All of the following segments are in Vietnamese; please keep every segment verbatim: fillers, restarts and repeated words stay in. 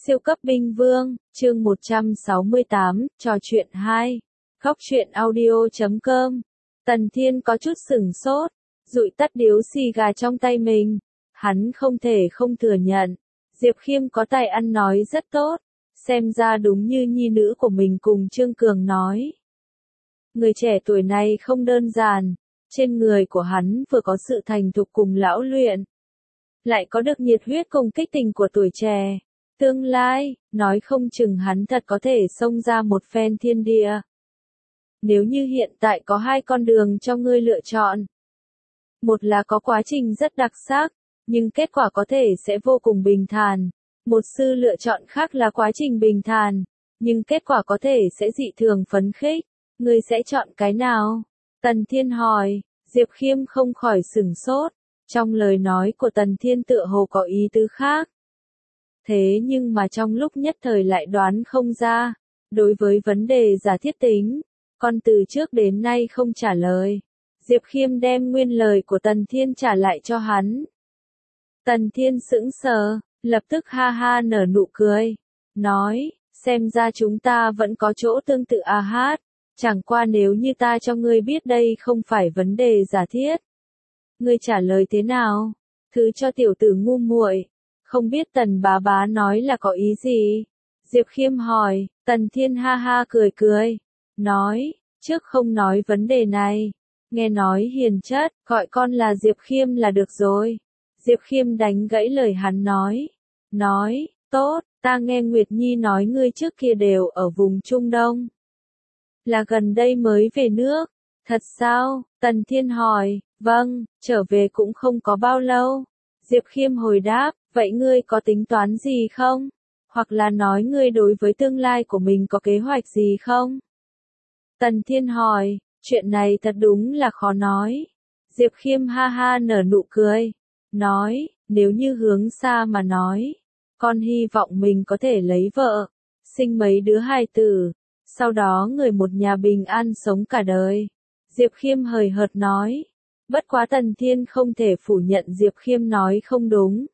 Siêu cấp binh vương, chương một trăm sáu mươi tám, trò chuyện hai. Góc truyện audio chấm com. Tần Thiên có chút sửng sốt, dụi tắt điếu xì gà trong tay mình. Hắn không thể không thừa nhận, Diệp Khiêm có tài ăn nói rất tốt, xem ra đúng như nhi nữ của mình cùng Trương Cường nói. Người trẻ tuổi này không đơn giản, trên người của hắn vừa có sự thành thục cùng lão luyện, lại có được nhiệt huyết cùng kích tình của tuổi trẻ. Tương lai, nói không chừng hắn thật có thể xông ra một phen thiên địa. Nếu như hiện tại có hai con đường cho ngươi lựa chọn. Một là có quá trình rất đặc sắc, nhưng kết quả có thể sẽ vô cùng bình thản. Một sư lựa chọn khác là quá trình bình thản, nhưng kết quả có thể sẽ dị thường phấn khích. Ngươi sẽ chọn cái nào? Tần Thiên hỏi. Diệp Khiêm không khỏi sửng sốt. Trong lời nói của Tần Thiên tựa hồ có ý tứ khác. Thế nhưng mà trong lúc nhất thời lại đoán không ra. Đối với vấn đề giả thiết tính, con từ trước đến nay không trả lời. Diệp Khiêm đem nguyên lời của Tần Thiên trả lại cho hắn. Tần Thiên sững sờ, lập tức ha ha nở nụ cười. Nói, xem ra chúng ta vẫn có chỗ tương tự a hát. Chẳng qua nếu như ta cho ngươi biết đây không phải vấn đề giả thiết. Ngươi trả lời thế nào? Thứ cho tiểu tử ngu muội. Không biết Tần bá bá nói là có ý gì? Diệp Khiêm hỏi. Tần Thiên ha ha cười cười. Nói, trước không nói vấn đề này. Nghe nói hiền chất, gọi con là Diệp Khiêm là được rồi. Diệp Khiêm đánh gãy lời hắn nói. Nói, tốt, ta nghe Nguyệt Nhi nói ngươi trước kia đều ở vùng Trung Đông. Là gần đây mới về nước. Thật sao? Tần Thiên hỏi. Vâng, trở về cũng không có bao lâu. Diệp Khiêm hồi đáp. Vậy ngươi có tính toán gì không? Hoặc là nói ngươi đối với tương lai của mình có kế hoạch gì không? Tần Thiên hỏi, chuyện này thật đúng là khó nói. Diệp Khiêm ha ha nở nụ cười. Nói, nếu như hướng xa mà nói. Con hy vọng mình có thể lấy vợ, sinh mấy đứa hài tử. Sau đó người một nhà bình an sống cả đời. Diệp Khiêm hời hợt nói. Bất quá Tần Thiên không thể phủ nhận Diệp Khiêm nói không đúng.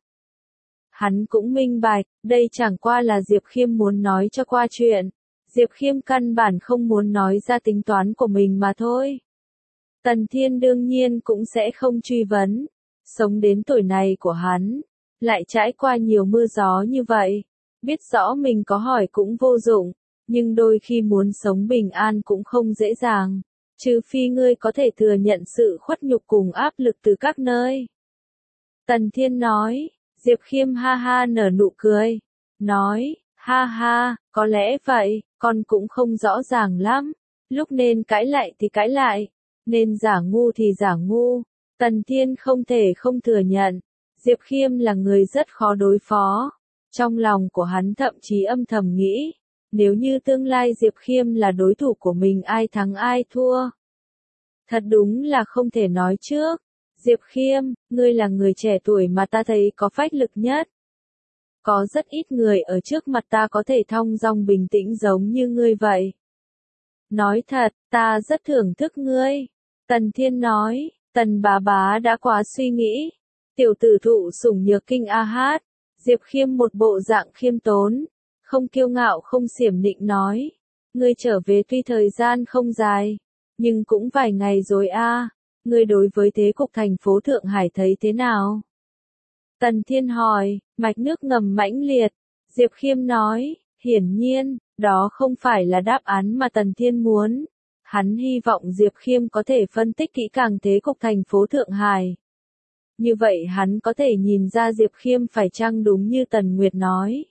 Hắn cũng minh bạch, đây chẳng qua là Diệp Khiêm muốn nói cho qua chuyện. Diệp Khiêm căn bản không muốn nói ra tính toán của mình mà thôi. Tần Thiên đương nhiên cũng sẽ không truy vấn. Sống đến tuổi này của hắn, lại trải qua nhiều mưa gió như vậy. Biết rõ mình có hỏi cũng vô dụng, nhưng đôi khi muốn sống bình an cũng không dễ dàng. Trừ phi ngươi có thể thừa nhận sự khuất nhục cùng áp lực từ các nơi. Tần Thiên nói. Diệp Khiêm ha ha nở nụ cười. Nói, ha ha, có lẽ vậy, con cũng không rõ ràng lắm. Lúc nên cãi lại thì cãi lại, nên giả ngu thì giả ngu. Tần Thiên không thể không thừa nhận, Diệp Khiêm là người rất khó đối phó. Trong lòng của hắn thậm chí âm thầm nghĩ, nếu như tương lai Diệp Khiêm là đối thủ của mình ai thắng ai thua. Thật đúng là không thể nói trước. Diệp Khiêm, ngươi là người trẻ tuổi mà ta thấy có phách lực nhất. Có rất ít người ở trước mặt ta có thể thong dong bình tĩnh giống như ngươi vậy. Nói thật, ta rất thưởng thức ngươi. Tần Thiên nói, Tần bá bá đã quá suy nghĩ. Tiểu tử thụ sủng nhược kinh a hát. Diệp Khiêm một bộ dạng khiêm tốn, không kiêu ngạo không xiểm nịnh nói. Ngươi trở về tuy thời gian không dài, nhưng cũng vài ngày rồi a. Ngươi đối với thế cục thành phố Thượng Hải thấy thế nào? Tần Thiên hỏi, mạch nước ngầm mãnh liệt. Diệp Khiêm nói, hiển nhiên, đó không phải là đáp án mà Tần Thiên muốn. Hắn hy vọng Diệp Khiêm có thể phân tích kỹ càng thế cục thành phố Thượng Hải. Như vậy hắn có thể nhìn ra Diệp Khiêm phải chăng đúng như Tần Nguyệt nói.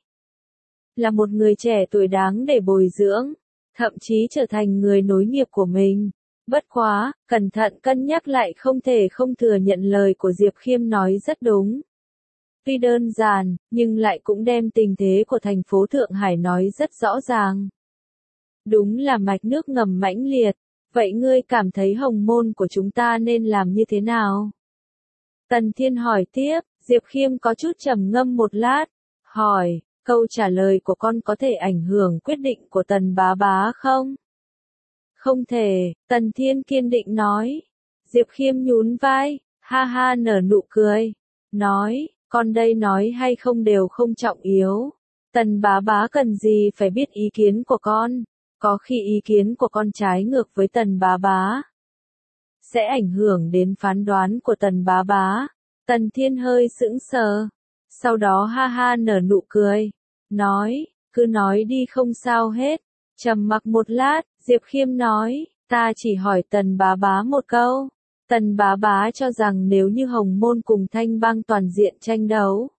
Là một người trẻ tuổi đáng để bồi dưỡng, thậm chí trở thành người nối nghiệp của mình. Bất quá, cẩn thận cân nhắc lại không thể không thừa nhận lời của Diệp Khiêm nói rất đúng. Tuy đơn giản, nhưng lại cũng đem tình thế của thành phố Thượng Hải nói rất rõ ràng. Đúng là mạch nước ngầm mãnh liệt, vậy ngươi cảm thấy hồng môn của chúng ta nên làm như thế nào? Tần Thiên hỏi tiếp, Diệp Khiêm có chút trầm ngâm một lát, hỏi, câu trả lời của con có thể ảnh hưởng quyết định của Tần bá bá không? Không thể, Tần Thiên kiên định nói. Diệp Khiêm nhún vai, ha ha nở nụ cười. Nói, con đây nói hay không đều không trọng yếu. Tần bá bá cần gì phải biết ý kiến của con, có khi ý kiến của con trái ngược với tần bá bá. Sẽ ảnh hưởng đến phán đoán của tần bá bá. Tần Thiên hơi sững sờ. Sau đó ha ha nở nụ cười. Nói, cứ nói đi không sao hết. Trầm mặc một lát, Diệp Khiêm nói, ta chỉ hỏi tần bá bá một câu. Tần bá bá cho rằng nếu như Hồng Môn cùng Thanh Bang toàn diện tranh đấu,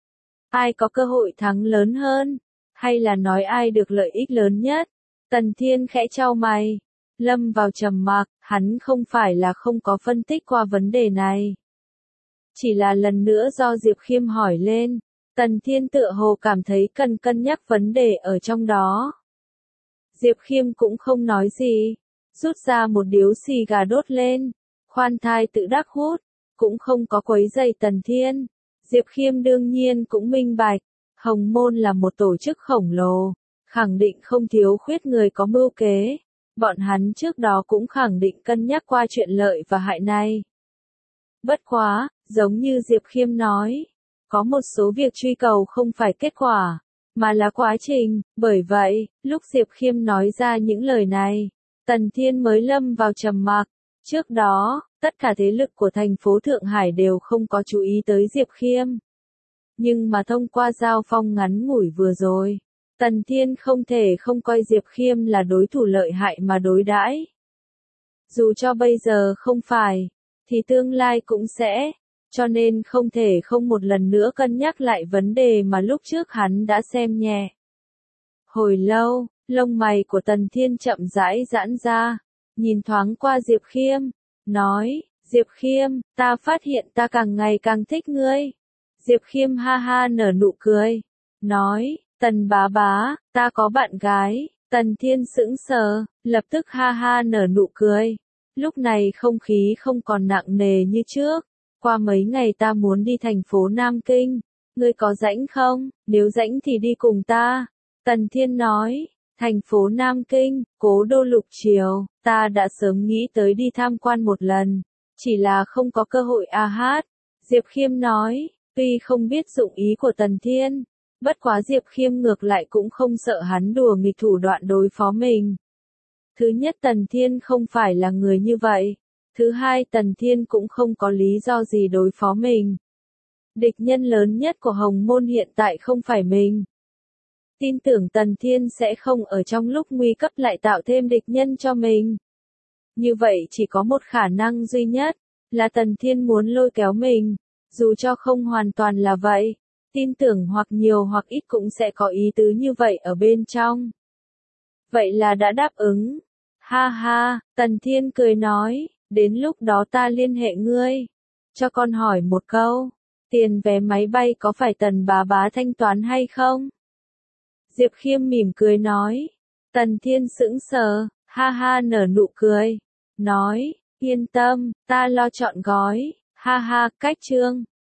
ai có cơ hội thắng lớn hơn, hay là nói ai được lợi ích lớn nhất? Tần Thiên khẽ chau mày, lâm vào trầm mặc, hắn không phải là không có phân tích qua vấn đề này. Chỉ là lần nữa do Diệp Khiêm hỏi lên, Tần Thiên tựa hồ cảm thấy cần cân nhắc vấn đề ở trong đó. Diệp Khiêm cũng không nói gì, rút ra một điếu xì gà đốt lên, khoan thai tự đắc hút, cũng không có quấy rầy Tần Thiên. Diệp Khiêm đương nhiên cũng minh bạch, Hồng Môn là một tổ chức khổng lồ, khẳng định không thiếu khuyết người có mưu kế. Bọn hắn trước đó cũng khẳng định cân nhắc qua chuyện lợi và hại này. Bất quá, giống như Diệp Khiêm nói, có một số việc truy cầu không phải kết quả, mà là quá trình. Bởi vậy, lúc Diệp Khiêm nói ra những lời này, Tần Thiên mới lâm vào trầm mặc. Trước đó, tất cả thế lực của thành phố Thượng Hải đều không có chú ý tới Diệp Khiêm. Nhưng mà thông qua giao phong ngắn ngủi vừa rồi, Tần Thiên không thể không coi Diệp Khiêm là đối thủ lợi hại mà đối đãi. Dù cho bây giờ không phải, thì tương lai cũng sẽ, cho nên không thể không một lần nữa cân nhắc lại vấn đề mà lúc trước hắn đã xem nhẹ. Hồi lâu, lông mày của Tần Thiên chậm rãi giãn ra, nhìn thoáng qua Diệp Khiêm, nói, Diệp Khiêm, ta phát hiện ta càng ngày càng thích ngươi. Diệp Khiêm ha ha nở nụ cười, nói, Tần bá bá, ta có bạn gái. Tần Thiên sững sờ, lập tức ha ha nở nụ cười. Lúc này không khí không còn nặng nề như trước. Qua mấy ngày ta muốn đi thành phố Nam Kinh. Ngươi có rảnh không? Nếu rảnh thì đi cùng ta. Tần Thiên nói, thành phố Nam Kinh, cố đô lục triều, ta đã sớm nghĩ tới đi tham quan một lần. Chỉ là không có cơ hội a hát. Diệp Khiêm nói, tuy không biết dụng ý của Tần Thiên. Bất quá Diệp Khiêm ngược lại cũng không sợ hắn đùa nghịch thủ đoạn đối phó mình. Thứ nhất Tần Thiên không phải là người như vậy. Thứ hai Tần Thiên cũng không có lý do gì đối phó mình. Địch nhân lớn nhất của Hồng Môn hiện tại không phải mình. Tin tưởng Tần Thiên sẽ không ở trong lúc nguy cấp lại tạo thêm địch nhân cho mình. Như vậy chỉ có một khả năng duy nhất, là Tần Thiên muốn lôi kéo mình. Dù cho không hoàn toàn là vậy. Tin tưởng hoặc nhiều hoặc ít cũng sẽ có ý tứ như vậy ở bên trong. Vậy là đã đáp ứng. Ha ha, Tần Thiên cười nói, đến lúc đó ta liên hệ ngươi. Cho con hỏi một câu, tiền vé máy bay có phải Tần bá bá thanh toán hay không? Diệp Khiêm mỉm cười nói. Tần Thiên sững sờ, ha ha nở nụ cười. Nói, yên tâm, ta lo trọn gói. Ha ha, cách chương.